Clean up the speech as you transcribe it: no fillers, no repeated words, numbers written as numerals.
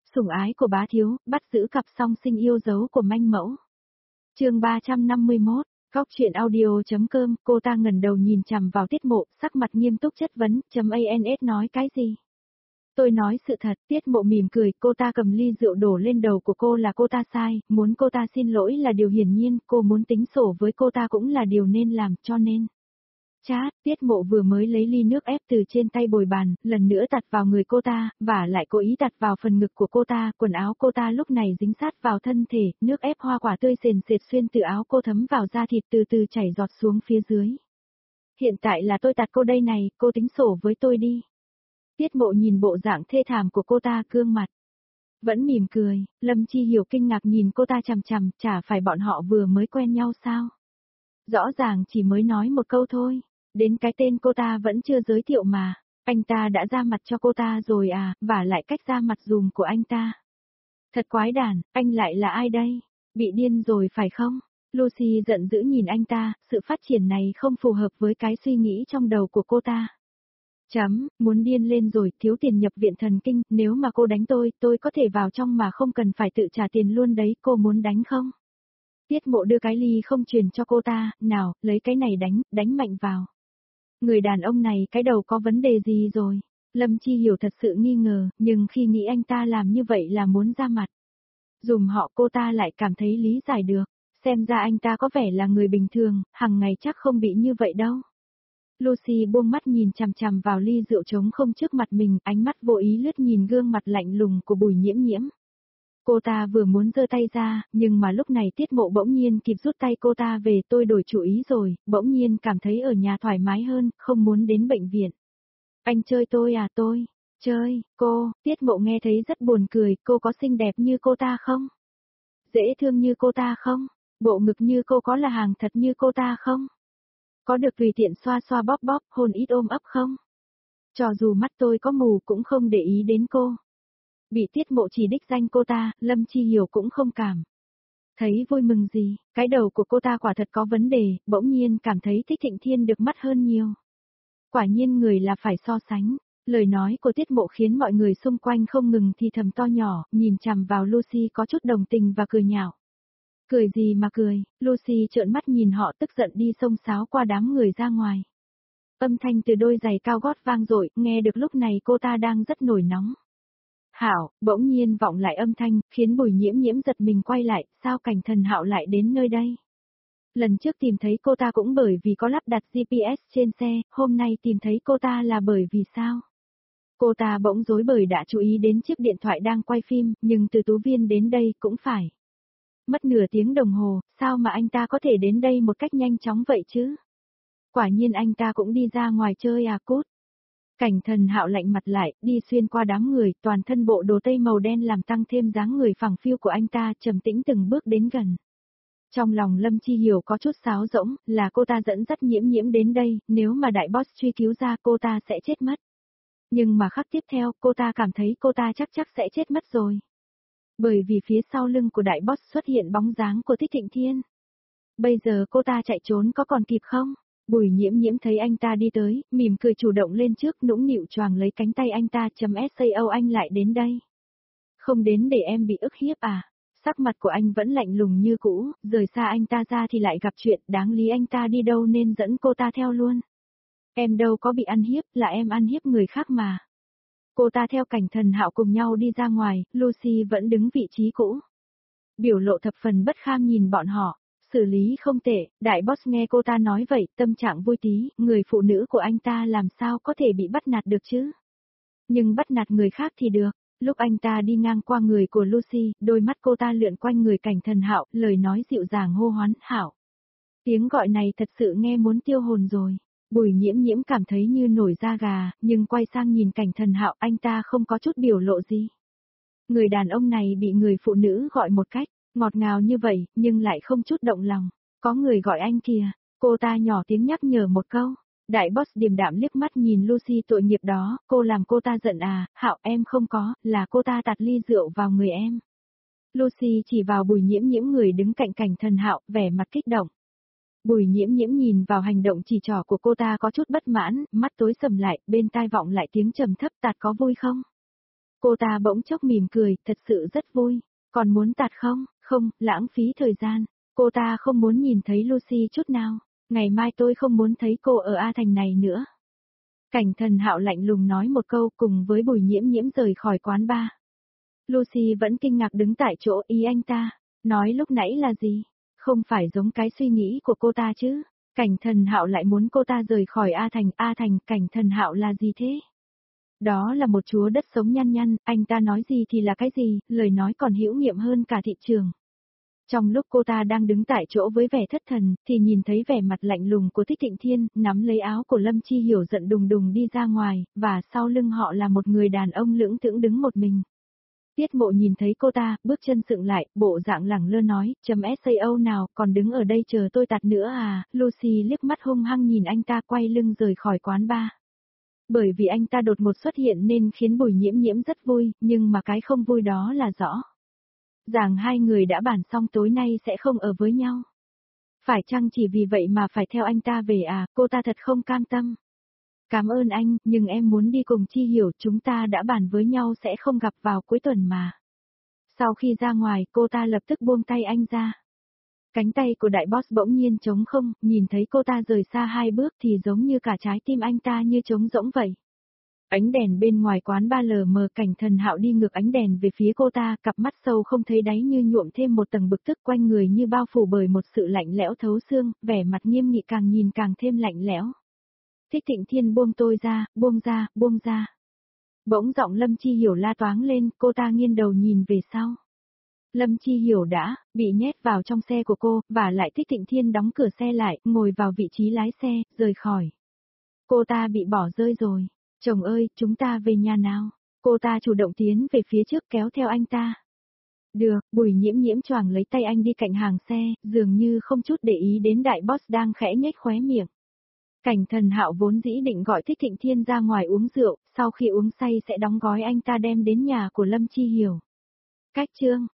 Sủng ái của bá thiếu, bắt giữ cặp song sinh yêu dấu của manh mẫu. Chương 351, góc truyện audio.com, cô ta ngẩng đầu nhìn chằm vào Tiết Mộ, sắc mặt nghiêm túc chất vấn, .ans nói cái gì? Tôi nói sự thật, Tiết Mộ mỉm cười, cô ta cầm ly rượu đổ lên đầu của cô là cô ta sai, muốn cô ta xin lỗi là điều hiển nhiên, cô muốn tính sổ với cô ta cũng là điều nên làm, cho nên. Chát, Tiết Mộ vừa mới lấy ly nước ép từ trên tay bồi bàn, lần nữa tạt vào người cô ta, và lại cố ý tạt vào phần ngực của cô ta, quần áo cô ta lúc này dính sát vào thân thể, nước ép hoa quả tươi sền sệt xuyên từ áo cô thấm vào da thịt từ từ chảy giọt xuống phía dưới. Hiện tại là tôi tạt cô đây này, cô tính sổ với tôi đi. Tiết Mộ nhìn bộ dạng thê thảm của cô ta, gương mặt vẫn mỉm cười, Lâm Chi Hiểu kinh ngạc nhìn cô ta chằm chằm, chả phải bọn họ vừa mới quen nhau sao? Rõ ràng chỉ mới nói một câu thôi. Đến cái tên cô ta vẫn chưa giới thiệu mà, anh ta đã ra mặt cho cô ta rồi à, và lại cách ra mặt dùm của anh ta. Thật quái đản, anh lại là ai đây? Bị điên rồi phải không? Lucy giận dữ nhìn anh ta, sự phát triển này không phù hợp với cái suy nghĩ trong đầu của cô ta. Muốn điên lên rồi, thiếu tiền nhập viện thần kinh, nếu mà cô đánh tôi có thể vào trong mà không cần phải tự trả tiền luôn đấy, cô muốn đánh không? Tiết Mộ đưa cái ly không truyền cho cô ta, nào, lấy cái này đánh mạnh vào. Người đàn ông này cái đầu có vấn đề gì rồi? Lâm Chi Hiểu thật sự nghi ngờ, nhưng khi nghĩ anh ta làm như vậy là muốn ra mặt. Dùm họ cô ta lại cảm thấy lý giải được, xem ra anh ta có vẻ là người bình thường, hằng ngày chắc không bị như vậy đâu. Lucy buông mắt nhìn chằm chằm vào ly rượu trống không trước mặt mình, ánh mắt vô ý lướt nhìn gương mặt lạnh lùng của Bùi Nhiễm Nhiễm. Cô ta vừa muốn giơ tay ra, nhưng mà lúc này Tiết Mộ bỗng nhiên kịp rút tay cô ta về, tôi đổi chủ ý rồi, bỗng nhiên cảm thấy ở nhà thoải mái hơn, không muốn đến bệnh viện. Anh chơi tôi à? Tôi chơi, cô, Tiết Mộ nghe thấy rất buồn cười, cô có xinh đẹp như cô ta không? Dễ thương như cô ta không? Bộ ngực như cô có là hàng thật như cô ta không? Có được tùy tiện xoa xoa bóp bóp, hôn ít ôm ấp không? Cho dù mắt tôi có mù cũng không để ý đến cô. Bị Tiết Mộ chỉ đích danh cô ta, Lâm Chi Hiểu cũng không cảm thấy vui mừng gì, cái đầu của cô ta quả thật có vấn đề, bỗng nhiên cảm thấy Thích Thịnh Thiên được mắt hơn nhiều. Quả nhiên người là phải so sánh, lời nói của Tiết Mộ khiến mọi người xung quanh không ngừng thì thầm to nhỏ, nhìn chằm vào Lucy có chút đồng tình và cười nhạo. Cười gì mà cười, Lucy trợn mắt nhìn họ tức giận đi xông xáo qua đám người ra ngoài. Âm thanh từ đôi giày cao gót vang dội, nghe được lúc này cô ta đang rất nổi nóng. Hảo, bỗng nhiên vọng lại âm thanh, khiến Bùi Nhiễm Nhiễm giật mình quay lại, sao Cảnh Thần Hạo lại đến nơi đây? Lần trước tìm thấy cô ta cũng bởi vì có lắp đặt GPS trên xe, hôm nay tìm thấy cô ta là bởi vì sao? Cô ta bỗng rối bời đã chú ý đến chiếc điện thoại đang quay phim, nhưng từ Tú Viên đến đây cũng phải mất nửa tiếng đồng hồ, sao mà anh ta có thể đến đây một cách nhanh chóng vậy chứ? Quả nhiên anh ta cũng đi ra ngoài chơi à cút. Cảnh Thần Hạo lạnh mặt lại, đi xuyên qua đám người, toàn thân bộ đồ tây màu đen làm tăng thêm dáng người phẳng phiu của anh ta, trầm tĩnh từng bước đến gần. Trong lòng Lâm Chi Hiểu có chút sáo rỗng, là cô ta dẫn dắt Nhiễm Nhiễm đến đây, nếu mà đại boss truy cứu ra cô ta sẽ chết mất. Nhưng mà khắc tiếp theo, cô ta cảm thấy cô ta chắc sẽ chết mất rồi. Bởi vì phía sau lưng của đại boss xuất hiện bóng dáng của Thích Thịnh Thiên. Bây giờ cô ta chạy trốn có còn kịp không? Bùi Nhiễm Nhiễm thấy anh ta đi tới, mỉm cười chủ động lên trước, nũng nịu choàng lấy cánh tay anh ta, sao anh lại đến đây? Không đến để em bị ức hiếp à? Sắc mặt của anh vẫn lạnh lùng như cũ, rời xa anh ta ra thì lại gặp chuyện, đáng lý anh ta đi đâu nên dẫn cô ta theo luôn. Em đâu có bị ăn hiếp, là em ăn hiếp người khác mà. Cô ta theo Cảnh Thần Hạo cùng nhau đi ra ngoài, Lucy vẫn đứng vị trí cũ. Biểu lộ thập phần bất kham nhìn bọn họ. Xử lý không tệ, đại boss nghe cô ta nói vậy, tâm trạng vui tí, người phụ nữ của anh ta làm sao có thể bị bắt nạt được chứ? Nhưng bắt nạt người khác thì được, lúc anh ta đi ngang qua người của Lucy, đôi mắt cô ta lượn quanh người Cảnh Thần Hạo, lời nói dịu dàng hô hoán, Hạo. Tiếng gọi này thật sự nghe muốn tiêu hồn rồi. Bùi Nhiễm Nhiễm cảm thấy như nổi da gà, nhưng quay sang nhìn Cảnh Thần Hạo, anh ta không có chút biểu lộ gì. Người đàn ông này bị người phụ nữ gọi một cách ngọt ngào như vậy, nhưng lại không chút động lòng. Có người gọi anh kìa, cô ta nhỏ tiếng nhắc nhở một câu. Đại boss điềm đạm liếc mắt nhìn Lucy tội nghiệp đó, cô làm cô ta giận à? Hạo, em không có, là cô ta tạt ly rượu vào người em. Lucy chỉ vào Bùi Nhiễm Nhiễm người đứng cạnh Cảnh Thần Hạo, vẻ mặt kích động. Bùi Nhiễm Nhiễm nhìn vào hành động chỉ trỏ của cô ta có chút bất mãn, mắt tối sầm lại, bên tai vọng lại tiếng trầm thấp, tạt có vui không? Cô ta bỗng chốc mỉm cười, thật sự rất vui. Còn muốn tạt không? Không, lãng phí thời gian. Cô ta không muốn nhìn thấy Lucy chút nào. Ngày mai tôi không muốn thấy cô ở A Thành này nữa. Cảnh Thần Hạo lạnh lùng nói một câu cùng với Bùi Nhiễm Nhiễm rời khỏi quán bar. Lucy vẫn kinh ngạc đứng tại chỗ, ý anh ta, nói lúc nãy là gì? Không phải giống cái suy nghĩ của cô ta chứ? Cảnh Thần Hạo lại muốn cô ta rời khỏi A Thành, Cảnh Thần Hạo là gì thế? Đó là một chúa đất sống nhăn nhăn, anh ta nói gì thì là cái gì, lời nói còn hữu nghiệm hơn cả thị trường. Trong lúc cô ta đang đứng tại chỗ với vẻ thất thần, thì nhìn thấy vẻ mặt lạnh lùng của Thích Thịnh Thiên, nắm lấy áo của Lâm Chi Hiểu giận đùng đùng đi ra ngoài, và sau lưng họ là một người đàn ông lưỡng thững đứng một mình. Tiết Mộ nhìn thấy cô ta, bước chân sượng lại, bộ dạng lẳng lơ nói, sao nào, còn đứng ở đây chờ tôi tạt nữa à? Lucy liếc mắt hung hăng nhìn anh ta quay lưng rời khỏi quán bar. Bởi vì anh ta đột ngột xuất hiện nên khiến Bùi Nhiễm Nhiễm rất vui, nhưng mà cái không vui đó là rõ ràng hai người đã bàn xong tối nay sẽ không ở với nhau. Phải chăng chỉ vì vậy mà phải theo anh ta về à? Cô ta thật không cam tâm. Cảm ơn anh, nhưng em muốn đi cùng Chi Hiểu, chúng ta đã bàn với nhau sẽ không gặp vào cuối tuần mà. Sau khi ra ngoài, cô ta lập tức buông tay anh ra. Cánh tay của đại boss bỗng nhiên trống không, nhìn thấy cô ta rời xa 2 bước thì giống như cả trái tim anh ta như trống rỗng vậy. Ánh đèn bên ngoài quán ba lờ mờ, Cảnh Thần Hạo đi ngược ánh đèn về phía cô ta, cặp mắt sâu không thấy đáy như nhuộm thêm một tầng bực tức, quanh người như bao phủ bởi một sự lạnh lẽo thấu xương, vẻ mặt nghiêm nghị càng nhìn càng thêm lạnh lẽo. Thích Thịnh Thiên buông tôi ra, buông ra, buông ra. Bỗng giọng Lâm Chi Hiểu la toáng lên, cô ta nghiêng đầu nhìn về sau. Lâm Chi Hiểu đã bị nhét vào trong xe của cô, và lại Thích Thịnh Thiên đóng cửa xe lại, ngồi vào vị trí lái xe, rời khỏi. Cô ta bị bỏ rơi rồi. Chồng ơi, chúng ta về nhà nào. Cô ta chủ động tiến về phía trước kéo theo anh ta. Được, Bùi Nhiễm Nhiễm choàng lấy tay anh đi cạnh hàng xe, dường như không chút để ý đến đại boss đang khẽ nhếch khóe miệng. Cảnh Thần Hạo vốn dĩ định gọi Thích Thịnh Thiên ra ngoài uống rượu, sau khi uống say sẽ đóng gói anh ta đem đến nhà của Lâm Chi Hiểu. Cách chương